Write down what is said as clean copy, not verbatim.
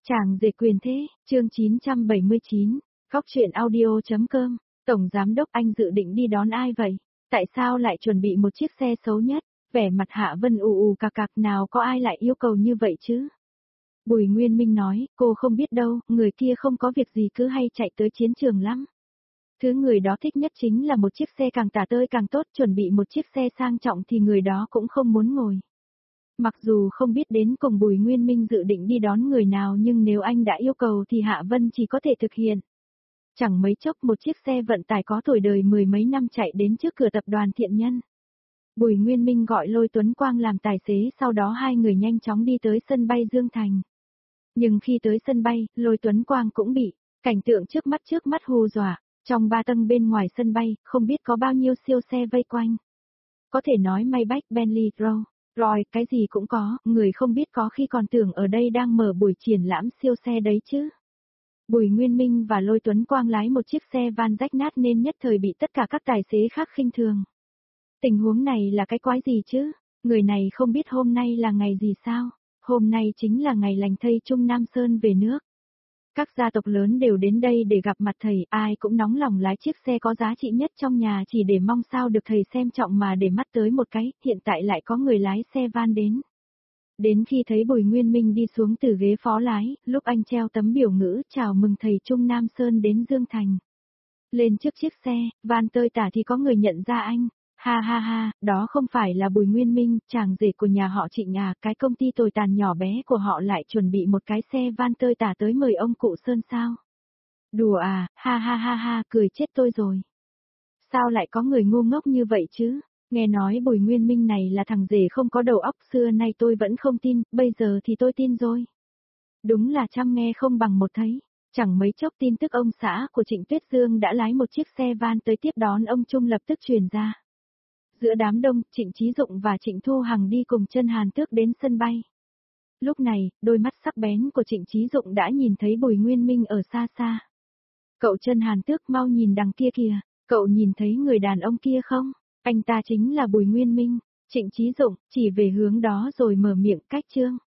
Chàng rể quyền thế, chương 979, góc truyện audio.com, Tổng Giám đốc Anh dự định đi đón ai vậy? Tại sao lại chuẩn bị một chiếc xe xấu nhất? Vẻ mặt Hạ Vân ù cạc cạc, nào có ai lại yêu cầu như vậy chứ? Bùi Nguyên Minh nói, cô không biết đâu, người kia không có việc gì cứ hay chạy tới chiến trường lắm. Thứ người đó thích nhất chính là một chiếc xe càng tả tơi càng tốt, chuẩn bị một chiếc xe sang trọng thì người đó cũng không muốn ngồi. Mặc dù không biết đến cùng Bùi Nguyên Minh dự định đi đón người nào, nhưng nếu anh đã yêu cầu thì Hạ Vân chỉ có thể thực hiện. Chẳng mấy chốc một chiếc xe vận tải có tuổi đời mười mấy năm chạy đến trước cửa tập đoàn Thiện Nhân. Bùi Nguyên Minh gọi Lôi Tuấn Quang làm tài xế, sau đó hai người nhanh chóng đi tới sân bay Dương Thành. Nhưng khi tới sân bay, Lôi Tuấn Quang cũng bị cảnh tượng trước mắt hù dọa. Trong 3 tầng bên ngoài sân bay, không biết có bao nhiêu siêu xe vây quanh. Có thể nói Maybach, Bentley, Rolls Royce, cái gì cũng có, người không biết có khi còn tưởng ở đây đang mở buổi triển lãm siêu xe đấy chứ. Bùi Nguyên Minh và Lôi Tuấn Quang lái một chiếc xe van rách nát nên nhất thời bị tất cả các tài xế khác khinh thường. Tình huống này là cái quái gì chứ? Người này không biết hôm nay là ngày gì sao? Hôm nay chính là ngày lành thây Trung Nam Sơn về nước. Các gia tộc lớn đều đến đây để gặp mặt thầy, ai cũng nóng lòng lái chiếc xe có giá trị nhất trong nhà chỉ để mong sao được thầy xem trọng mà để mắt tới một cái, hiện tại lại có người lái xe van đến. Đến khi thấy Bùi Nguyên Minh đi xuống từ ghế phó lái, lúc anh treo tấm biểu ngữ chào mừng thầy Trung Nam Sơn đến Dương Thành. Lên trước chiếc xe, van tơi tả thì có người nhận ra anh. Ha ha ha, đó không phải là Bùi Nguyên Minh, chàng rể của nhà họ Trịnh à, cái công ty tồi tàn nhỏ bé của họ lại chuẩn bị một cái xe van tơi tả tới mời ông cụ Sơn sao? Đùa à, ha ha ha ha, cười chết tôi rồi. Sao lại có người ngu ngốc như vậy chứ? Nghe nói Bùi Nguyên Minh này là thằng rể không có đầu óc, xưa nay tôi vẫn không tin, bây giờ thì tôi tin rồi. Đúng là trăm nghe không bằng một thấy. Chẳng mấy chốc tin tức ông xã của Trịnh Tuyết Dương đã lái một chiếc xe van tới tiếp đón ông Trung lập tức truyền ra. Giữa đám đông, Trịnh Chí Dụng và Trịnh Thu Hằng đi cùng Chân Hàn Tước đến sân bay. Lúc này, đôi mắt sắc bén của Trịnh Chí Dụng đã nhìn thấy Bùi Nguyên Minh ở xa xa. Cậu Chân Hàn Tước, mau nhìn đằng kia kìa, cậu nhìn thấy người đàn ông kia không? Anh ta chính là Bùi Nguyên Minh. Trịnh Chí Dụng chỉ về hướng đó rồi mở miệng cách trương.